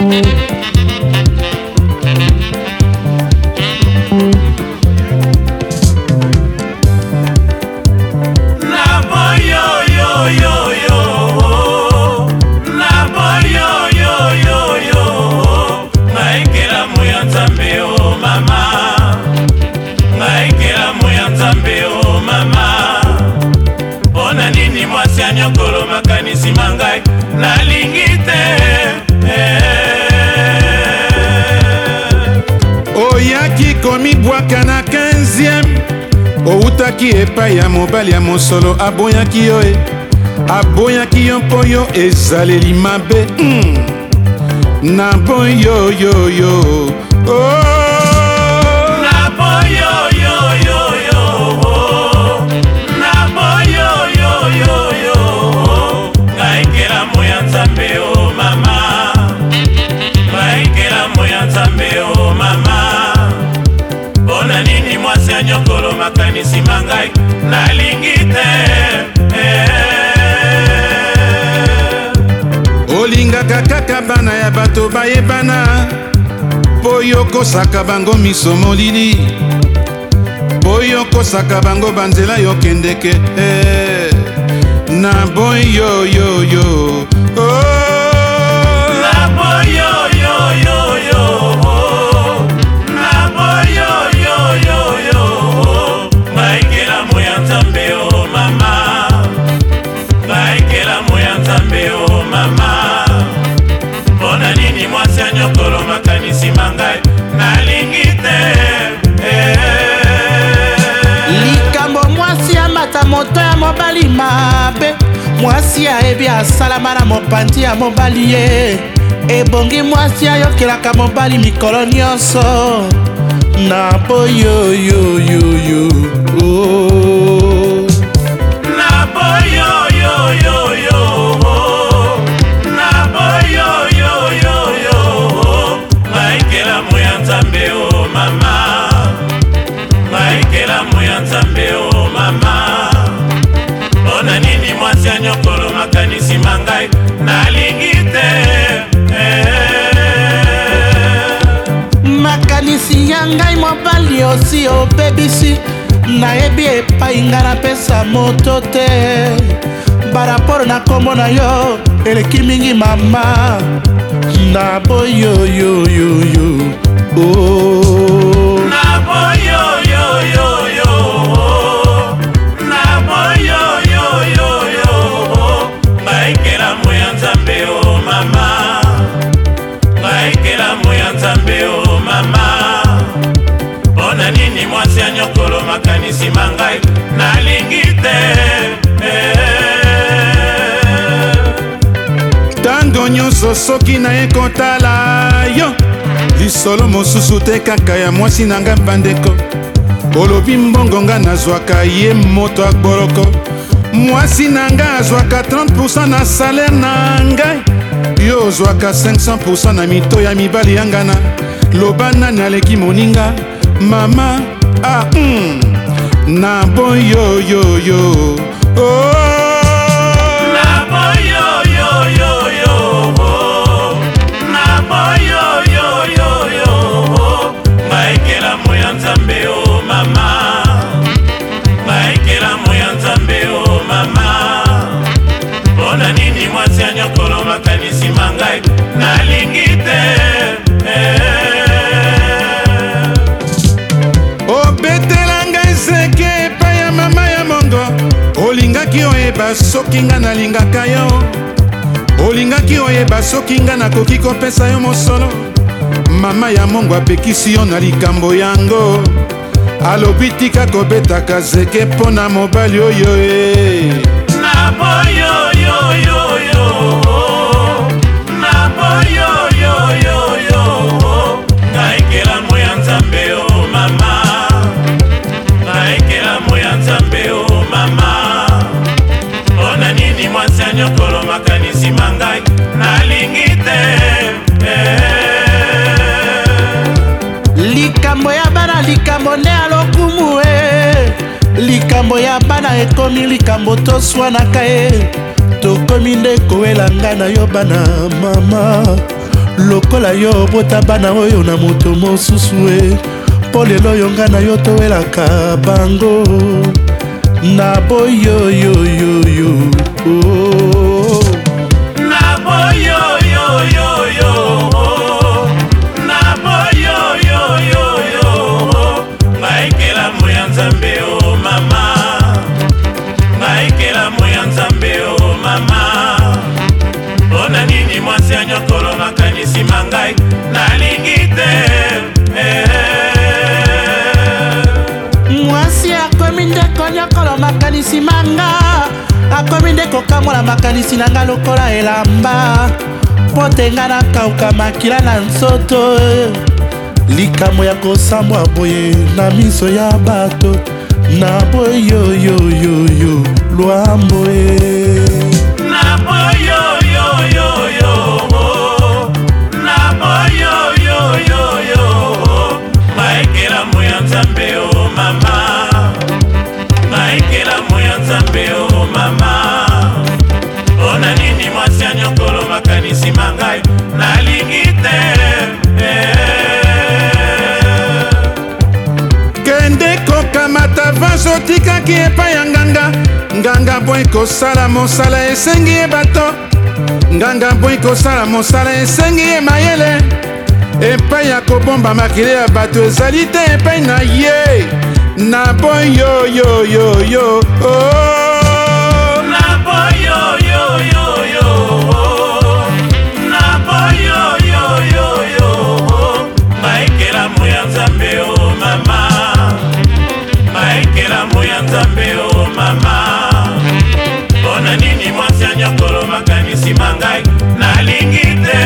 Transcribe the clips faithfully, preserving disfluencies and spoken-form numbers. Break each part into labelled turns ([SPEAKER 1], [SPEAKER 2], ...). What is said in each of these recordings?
[SPEAKER 1] Oyaki komi bwaka na quinzième outaki epai ya mobali ya mosolo aboyaki yo e aboyaki yo mpo yo ezaleli mabe mm. na boyo yo yo oh.
[SPEAKER 2] Nyokolo makanisi mangai nalingite
[SPEAKER 1] olingaka kaka bana ya bato bayebana po yo kosaka bango miso molili po yo kosaka bango banzela yokendeke eh. na boyo yo yo oh.
[SPEAKER 3] moto ya mobali mabe mwasi ayebi asalama na mopanzi ya mobali ye ebongi mwasi ayokelaka mobali mikolo nyonso na boyoyoyoyo oh.
[SPEAKER 2] na boyoyoyoyo na boyoyoyoyo maikela moya nzambe o mama maikela moya nzambe o mama ona nini mwasi anyokolo makanisi mangai nalingi te
[SPEAKER 3] makanisi ya ngai mobali osi obebisi nayebi epai nga napesa moto te baraporo na kombo na yo eleki mingi mama na boyoyoyoyo oh.
[SPEAKER 2] na boyoyoyoyo na boyoyoyoyo maikela moya nzambe o mama maikela moya nzambe o mama ona nini mwasi anyokolo makanisi mangai nalingi te
[SPEAKER 1] tango nyonso soki naye kotala yo lisolo mosusu te kaka ya mwasi na ngai bandeko olobi mbongo nga nazwaka ye moto akboroko mwasi na ngai azwaka trente pourcent na salaire na ngai yo ozwaka cinq cents pourcent na mito ya mibali ya ngana loba nani aleki moninga mama ah mm, na boyoyoyo oh.
[SPEAKER 2] makanisi mangai nalingi te
[SPEAKER 1] obetela ngai seke epai ya mama ya mongo olingaki oyeba soki nga nalingaka yo olingaki oyeba soki nga nakoki kopesa yo mosolo mama ya mongo apekisi yo na likambo yango alobi tika kobetaka zeke mpo na mobali oyo e
[SPEAKER 2] na boyoyoyoyo naikela moya nzambe o mama naikela moya nzambe o mama ona nini mwasi anyokolo makanisi mangai nalingi te
[SPEAKER 3] likambo ya bana likambo nde alokumu e likambo ya bana ekomi likambo toswanaka e tokomi nde kowelanga na yo bana mama lokola yo bota bana oyo na moto mosusu e mpo lelo yo nga na yo towelaka bango na boyoyoyoyo oh.
[SPEAKER 2] Na boyoyoyoyo na boyoyoyoyo ngaikela moya nzambe o mama ngaikela moya nzambe o mama mpona nini mwasi anyokolo makanisi mangai nalingi te
[SPEAKER 3] mwasi akomi nde konyokolo makanisi manga akomi nde kokambola makanisi nanga lokola elamba mpo te nga nakauka makila na nzoto likambo ya kosambwa boye na miso ya bato na boyoyoyoyo lwambo e
[SPEAKER 2] na boyoyoyoyo na boyoyoyoyo maekela moya nzambe o mama maekela moya nzambe o mama mpona nini mwasi anyokolo makanisi mangai nalingi te
[SPEAKER 1] kende kokamata vanso otikaki epai ya nganga nganga boyi kosala mosala esengi ye bato nganga boyi kosala mosala esengi ye mayele epai ya kobomba makili ya bato ezali te epai na ye na boyoyoyoyo oh.
[SPEAKER 2] na boyoyoyoyo na boyoyoyoyo maekela moya nzambe o mama maekela moya nzambe o mama mpona nini mwasi anyokolo makanisi mangai nalingi te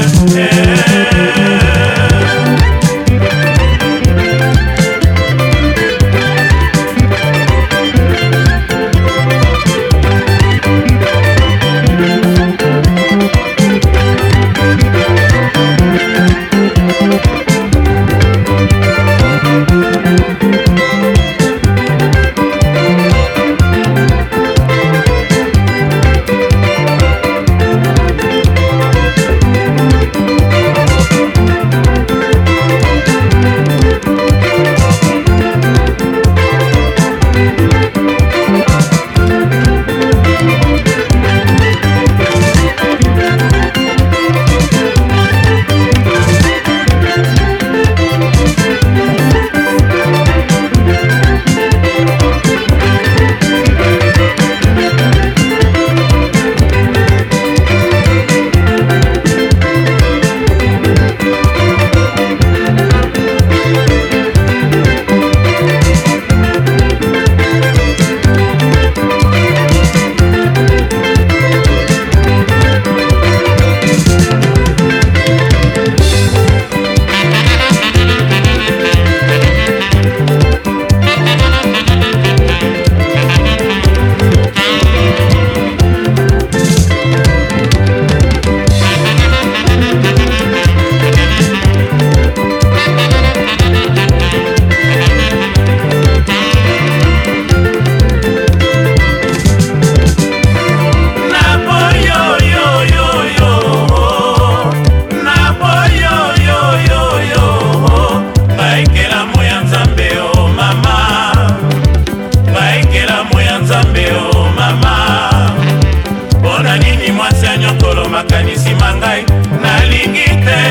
[SPEAKER 2] makanisi mangai nalingi te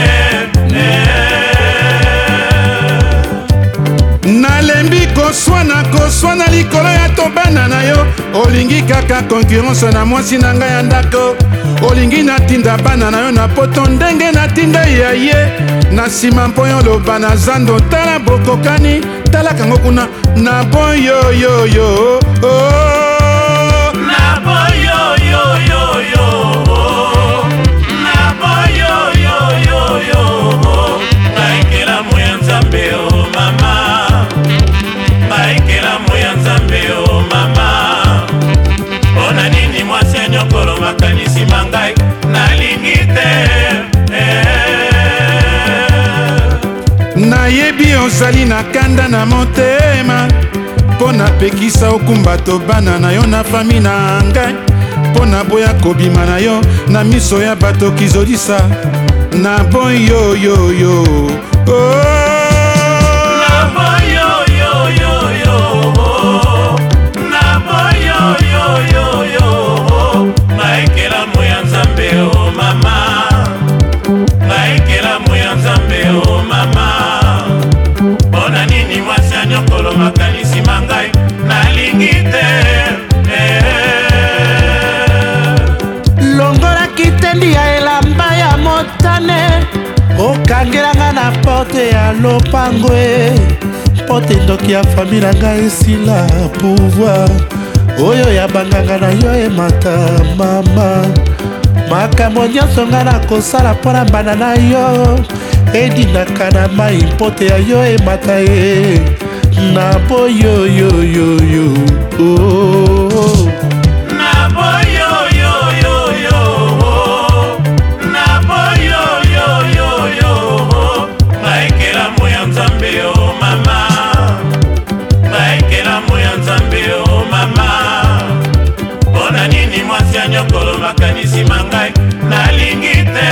[SPEAKER 1] nalembi koswana koswana likolo ya tobana na yo olingi kaka konkurence na mwasi na ngai ya ndako olingi natinda bana na yo na poto ndenge natinda ya ye na nsima mpo yo loba na zando tala bokokani tala kango kuna na boyoyoyo oh.
[SPEAKER 2] na boyoyoyoyo na boyoyoyoyo baikela moya nzambe o mama baikela moya nzambe o mama mpona nini mwasi anyokolo makanisi mangai nalingi te
[SPEAKER 1] nayebi ozali na kanda na motema mpo napekisa okumba tobana na yo na fami na ngai mpo na boya kobima na yo na miso ya bato kizolisa na boyo yo yo oh.
[SPEAKER 2] Makanisi mangai nalingi te
[SPEAKER 3] longola kitendi ya elamba ya motane okangelanga na porte ya lopango porte ndoki ya fami na ngai esila pouvoir oyo ya banganga na yo emata mama makambo nyonso nga na kosala mpo na mbanda na yo edinaka na mai mpote ya yo emata ye na boyo yo yo yo oh.
[SPEAKER 2] Na boyo yo yo yo na boyo yo yo yo baikela moya nzambe o mama baikela moya nzambe o mama bona nini mwasi ya nyokolo makanisi mangai nalingi te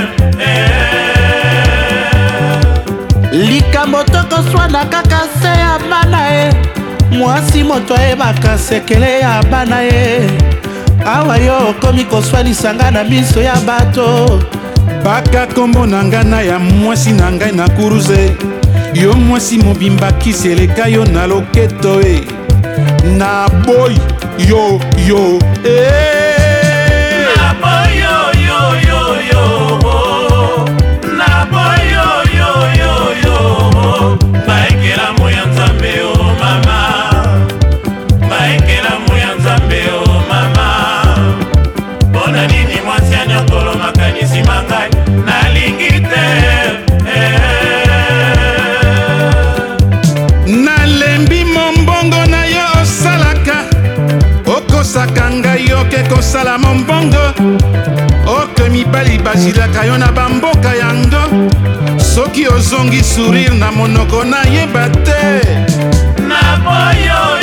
[SPEAKER 3] likambo tokoswana kaka se ya bana ye mwasi moto ayebaka sekele ya bana ye awa yo okomi koswanisanga na miso ya bato
[SPEAKER 1] baka kombo na ngai na ya mwasi na ngai na kuruze yo mwasi mobimba kisi eleka yo na loketo e na boy yo yo eh.
[SPEAKER 2] Na boy yo yo yo yo na boy yo yo yo yo baikela moya nzambe o mama baikela moya nzambe o mama bona nini mwasi ya nyokolo makanisi mangai nalingi te
[SPEAKER 1] nalembi mombongo na yo osalaka okosaka ngai oke kosala mombongo oke mibali bazilaka yo na bamboka yango soki ozongi sourire na monoko nayeba te
[SPEAKER 2] na boyo